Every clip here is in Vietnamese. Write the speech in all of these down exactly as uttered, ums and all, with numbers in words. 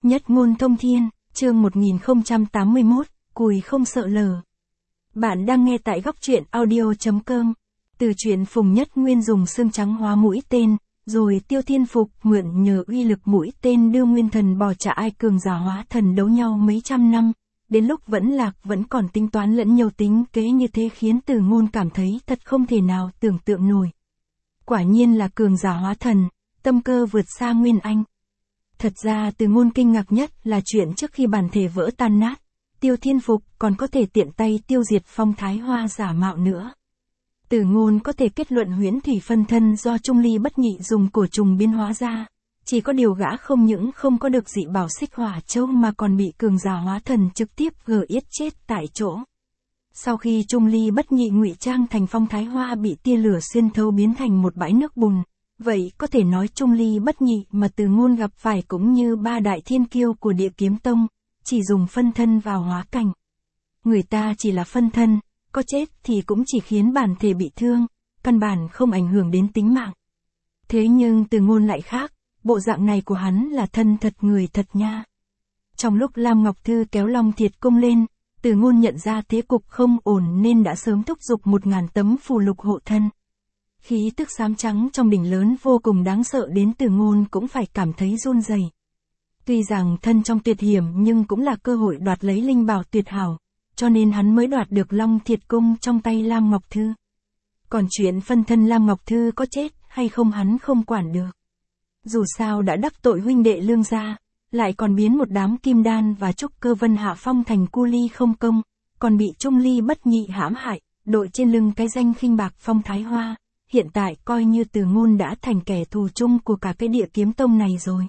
Nhất ngôn thông thiên, chương một nghìn không trăm tám mươi mốt, cùi không sợ lở. Bạn đang nghe tại góc truyện audio chấm com. Từ chuyện Phùng Nhất Nguyên dùng xương trắng hóa mũi tên, rồi Tiêu Thiên Phục mượn nhờ uy lực mũi tên đưa nguyên thần bò trả ai cường giả hóa thần đấu nhau mấy trăm năm, đến lúc vẫn lạc vẫn còn tính toán lẫn nhau tính kế như thế khiến Từ Ngôn cảm thấy thật không thể nào tưởng tượng nổi. Quả nhiên là cường giả hóa thần, tâm cơ vượt xa Nguyên Anh. Thật ra Từ Ngôn kinh ngạc nhất là chuyện trước khi bản thể vỡ tan nát, Tiêu Thiên Phục còn có thể tiện tay tiêu diệt Phong Thái Hoa giả mạo nữa. Từ Ngôn có thể kết luận huyễn thủy phân thân do Trung Ly Bất Nhị dùng cổ trùng biến hóa ra, chỉ có điều gã không những không có được dị bảo Xích Hỏa Châu mà còn bị cường giả hóa thần trực tiếp gờ yết chết tại chỗ. Sau khi Trung Ly Bất Nhị ngụy trang thành Phong Thái Hoa bị tia lửa xuyên thấu biến thành một bãi nước bùn, vậy có thể nói Trung Ly Bất Nhị mà Từ Ngôn gặp phải cũng như ba đại thiên kiêu của Địa Kiếm Tông, chỉ dùng phân thân vào hóa cảnh. Người ta chỉ là phân thân, có chết thì cũng chỉ khiến bản thể bị thương, căn bản không ảnh hưởng đến tính mạng. Thế nhưng Từ Ngôn lại khác, bộ dạng này của hắn là thân thật người thật nha. Trong lúc Lam Ngọc Thư kéo Long Thiệt Cung lên, Từ Ngôn nhận ra thế cục không ổn nên đã sớm thúc giục một ngàn tấm phù lục hộ thân. Khí tức xám trắng trong đỉnh lớn vô cùng đáng sợ đến Từ Ngôn cũng phải cảm thấy run rẩy. Tuy rằng thân trong tuyệt hiểm nhưng cũng là cơ hội đoạt lấy linh bảo tuyệt hảo, cho nên hắn mới đoạt được Long Thiệt Cung trong tay Lam Ngọc Thư. Còn chuyện phân thân Lam Ngọc Thư có chết hay không hắn không quản được. Dù sao đã đắc tội huynh đệ Lương gia, lại còn biến một đám kim đan và trúc cơ vân hạ phong thành cu ly không công, còn bị Trung Ly Bất Nhị hãm hại, đội trên lưng cái danh khinh bạc Phong Thái Hoa, hiện tại coi như Từ Ngôn đã thành kẻ thù chung của cả cái Địa Kiếm Tông này rồi.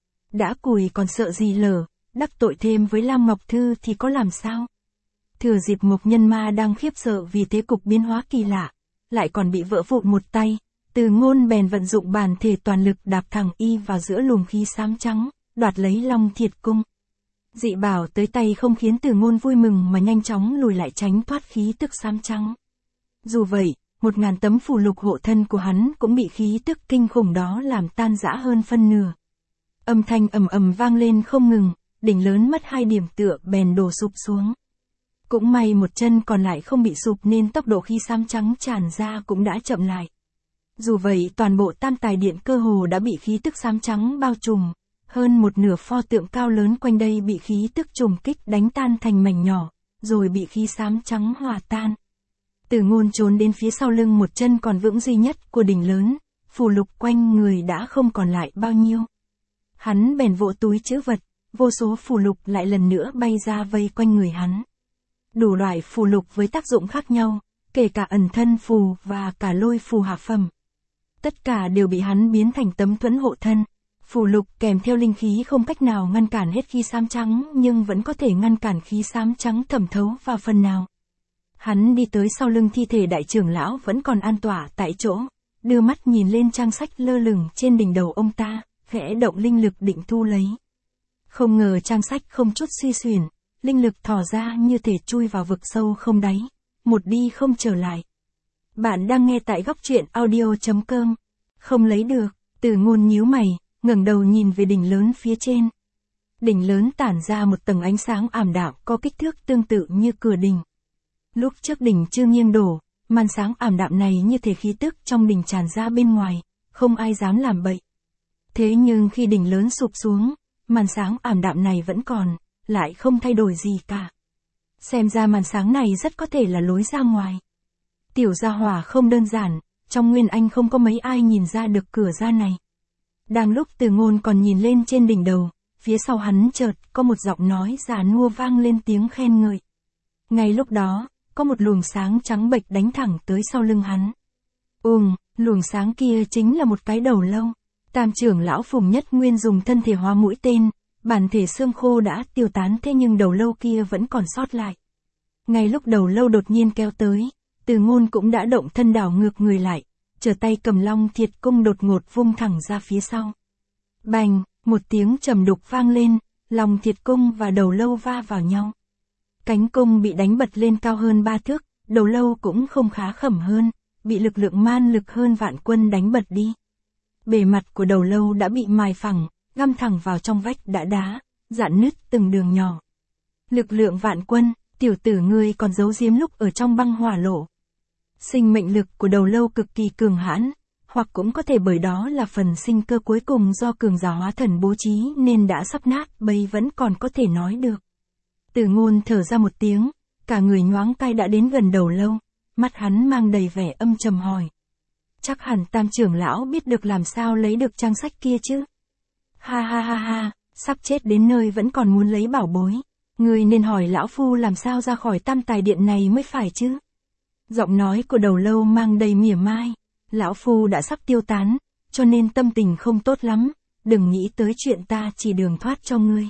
Đã cùi còn sợ gì lở, đắc tội thêm với Lam Ngọc Thư thì có làm sao? Thừa dịp Mộc Nhân Ma đang khiếp sợ vì thế cục biến hóa kỳ lạ, lại còn bị vỡ vụn một tay, Từ Ngôn bèn vận dụng bản thể toàn lực đạp thẳng y vào giữa luồng khí xám trắng, đoạt lấy Long Thiệt Cung. Dị bảo tới tay không khiến Từ Ngôn vui mừng mà nhanh chóng lùi lại tránh thoát khí tức xám trắng. Dù vậy, một ngàn tấm phù lục hộ thân của hắn cũng bị khí tức kinh khủng đó làm tan rã hơn phân nửa. Âm thanh ầm ầm vang lên không ngừng, đỉnh lớn mất hai điểm tựa bèn đổ sụp xuống. Cũng may một chân còn lại không bị sụp nên tốc độ khí xám trắng tràn ra cũng đã chậm lại. Dù vậy toàn bộ Tam Tài Điện cơ hồ đã bị khí tức xám trắng bao trùm, hơn một nửa pho tượng cao lớn quanh đây bị khí tức trùng kích đánh tan thành mảnh nhỏ, rồi bị khí xám trắng hòa tan. Từ Ngôn trốn đến phía sau lưng một chân còn vững duy nhất của đỉnh lớn, phù lục quanh người đã không còn lại bao nhiêu. Hắn bèn vỗ túi trữ vật, vô số phù lục lại lần nữa bay ra vây quanh người hắn. Đủ loại phù lục với tác dụng khác nhau, kể cả ẩn thân phù và cả lôi phù hạ phẩm. Tất cả đều bị hắn biến thành tấm thuẫn hộ thân. Phù lục kèm theo linh khí không cách nào ngăn cản hết khí xám trắng nhưng vẫn có thể ngăn cản khí xám trắng thẩm thấu vào phần nào. Hắn đi tới sau lưng thi thể đại trưởng lão vẫn còn an tỏa tại chỗ, đưa mắt nhìn lên trang sách lơ lửng trên đỉnh đầu ông ta, khẽ động linh lực định thu lấy. Không ngờ trang sách không chút suy xuyển, linh lực thò ra như thể chui vào vực sâu không đáy, một đi không trở lại. Bạn đang nghe tại góc truyện audio chấm com. Không lấy được, Từ Ngôn nhíu mày, ngẩng đầu nhìn về đỉnh lớn phía trên. Đỉnh lớn tản ra một tầng ánh sáng ảm đạm có kích thước tương tự như cửa đỉnh. Lúc trước đỉnh chưa nghiêng đổ, màn sáng ảm đạm này như thể khí tức trong đỉnh tràn ra bên ngoài, không ai dám làm bậy. Thế nhưng khi đỉnh lớn sụp xuống, màn sáng ảm đạm này vẫn còn, lại không thay đổi gì cả. Xem ra màn sáng này rất có thể là lối ra ngoài. Tiểu gia hỏa không đơn giản, trong Nguyên Anh không có mấy ai nhìn ra được cửa ra này. Đang lúc Từ Ngôn còn nhìn lên trên đỉnh đầu, phía sau hắn chợt có một giọng nói già nua vang lên tiếng khen ngợi. Ngay lúc đó, có một luồng sáng trắng bệch đánh thẳng tới sau lưng hắn. Ừm, luồng sáng kia chính là một cái đầu lâu. Tam trưởng lão Phùng Nhất Nguyên dùng thân thể hóa mũi tên, bản thể xương khô đã tiêu tán thế nhưng đầu lâu kia vẫn còn sót lại. Ngay lúc đầu lâu đột nhiên kéo tới, Từ Ngôn cũng đã động thân đảo ngược người lại, trở tay cầm Long Thiệt Cung đột ngột vung thẳng ra phía sau. Bành, một tiếng trầm đục vang lên, Long Thiệt Cung và đầu lâu va vào nhau. Cánh cung bị đánh bật lên cao hơn ba thước, đầu lâu cũng không khá khẩm hơn, bị lực lượng man lực hơn vạn quân đánh bật đi. Bề mặt của đầu lâu đã bị mài phẳng, găm thẳng vào trong vách đá đá, rạn nứt từng đường nhỏ. Lực lượng vạn quân, tiểu tử ngươi còn giấu giếm lúc ở trong băng hỏa lộ. Sinh mệnh lực của đầu lâu cực kỳ cường hãn, hoặc cũng có thể bởi đó là phần sinh cơ cuối cùng do cường giả hóa thần bố trí nên đã sắp nát bấy vẫn còn có thể nói được. Từ Ngôn thở ra một tiếng, cả người nhoáng cai đã đến gần đầu lâu, mắt hắn mang đầy vẻ âm trầm hỏi. Chắc hẳn Tam trưởng lão biết được làm sao lấy được trang sách kia chứ? Ha ha ha ha, sắp chết đến nơi vẫn còn muốn lấy bảo bối. Ngươi nên hỏi lão phu làm sao ra khỏi Tam Tài Điện này mới phải chứ? Giọng nói của đầu lâu mang đầy mỉa mai. Lão phu đã sắp tiêu tán, cho nên tâm tình không tốt lắm, đừng nghĩ tới chuyện ta chỉ đường thoát cho ngươi.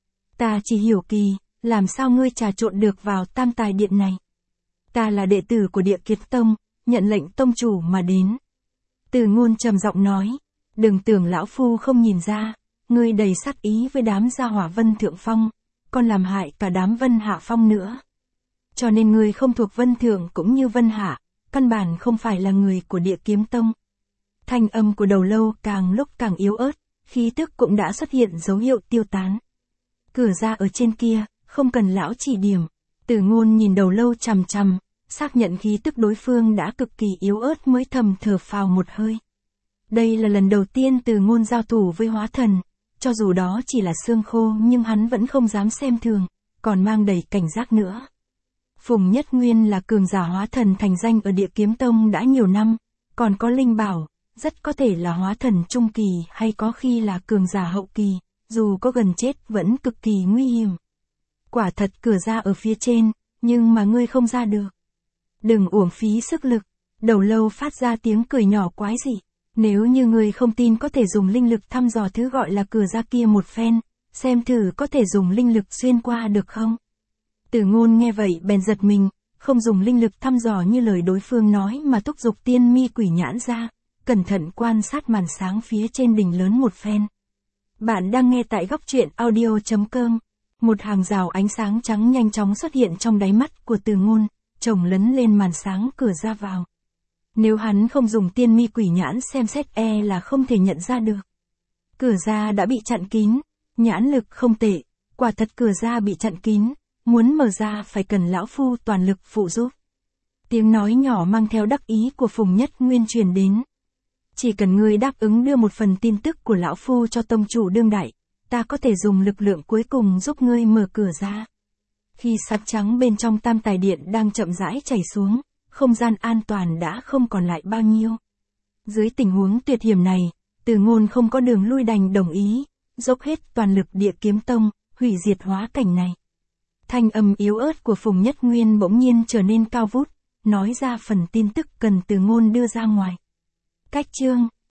Ta chỉ hiểu kỳ, làm sao ngươi trà trộn được vào Tam Tài Điện này? Ta là đệ tử của Địa Kiệt Tông, nhận lệnh tông chủ mà đến. Từ Ngôn trầm giọng nói, đừng tưởng lão phu không nhìn ra, ngươi đầy sát ý với đám gia hỏa Vân Thượng Phong, còn làm hại cả đám Vân Hạ Phong nữa. Cho nên ngươi không thuộc Vân Thượng cũng như Vân Hạ, căn bản không phải là người của Địa Kiếm Tông. Thanh âm của đầu lâu càng lúc càng yếu ớt, khí tức cũng đã xuất hiện dấu hiệu tiêu tán. Cửa ra ở trên kia, không cần lão chỉ điểm. Từ Ngôn nhìn đầu lâu chằm chằm, xác nhận khí tức đối phương đã cực kỳ yếu ớt mới thầm thở phào một hơi. Đây là lần đầu tiên Từ Ngôn giao thủ với hóa thần, cho dù đó chỉ là xương khô nhưng hắn vẫn không dám xem thường, còn mang đầy cảnh giác nữa. Phùng Nhất Nguyên là cường giả hóa thần thành danh ở Địa Kiếm Tông đã nhiều năm, còn có linh bảo, rất có thể là hóa thần trung kỳ hay có khi là cường giả hậu kỳ, dù có gần chết vẫn cực kỳ nguy hiểm. Quả thật cửa ra ở phía trên, nhưng mà ngươi không ra được. Đừng uổng phí sức lực, đầu lâu phát ra tiếng cười nhỏ quái dị. Nếu như ngươi không tin có thể dùng linh lực thăm dò thứ gọi là cửa ra kia một phen, xem thử có thể dùng linh lực xuyên qua được không? Từ Ngôn nghe vậy bèn giật mình, không dùng linh lực thăm dò như lời đối phương nói mà thúc giục tiên mi quỷ nhãn ra, cẩn thận quan sát màn sáng phía trên đỉnh lớn một phen. Bạn đang nghe tại góc truyện audio chấm com. Một hàng rào ánh sáng trắng nhanh chóng xuất hiện trong đáy mắt của Từ Ngôn, chồng lấn lên màn sáng cửa ra vào. Nếu hắn không dùng tiên mi quỷ nhãn xem xét e là không thể nhận ra được. Cửa ra đã bị chặn kín, nhãn lực không tệ, quả thật cửa ra bị chặn kín, muốn mở ra phải cần lão phu toàn lực phụ giúp. Tiếng nói nhỏ mang theo đắc ý của Phùng Nhất Nguyên truyền đến. Chỉ cần ngươi đáp ứng đưa một phần tin tức của lão phu cho tông chủ đương đại, ta có thể dùng lực lượng cuối cùng giúp ngươi mở cửa ra. Khi sắt trắng bên trong Tam Tài Điện đang chậm rãi chảy xuống, không gian an toàn đã không còn lại bao nhiêu. Dưới tình huống tuyệt hiểm này, Từ Ngôn không có đường lui đành đồng ý, dốc hết toàn lực Địa Kiếm Tông, hủy diệt hóa cảnh này. Thanh âm yếu ớt của Phùng Nhất Nguyên bỗng nhiên trở nên cao vút, nói ra phần tin tức cần Từ Ngôn đưa ra ngoài. Cách chương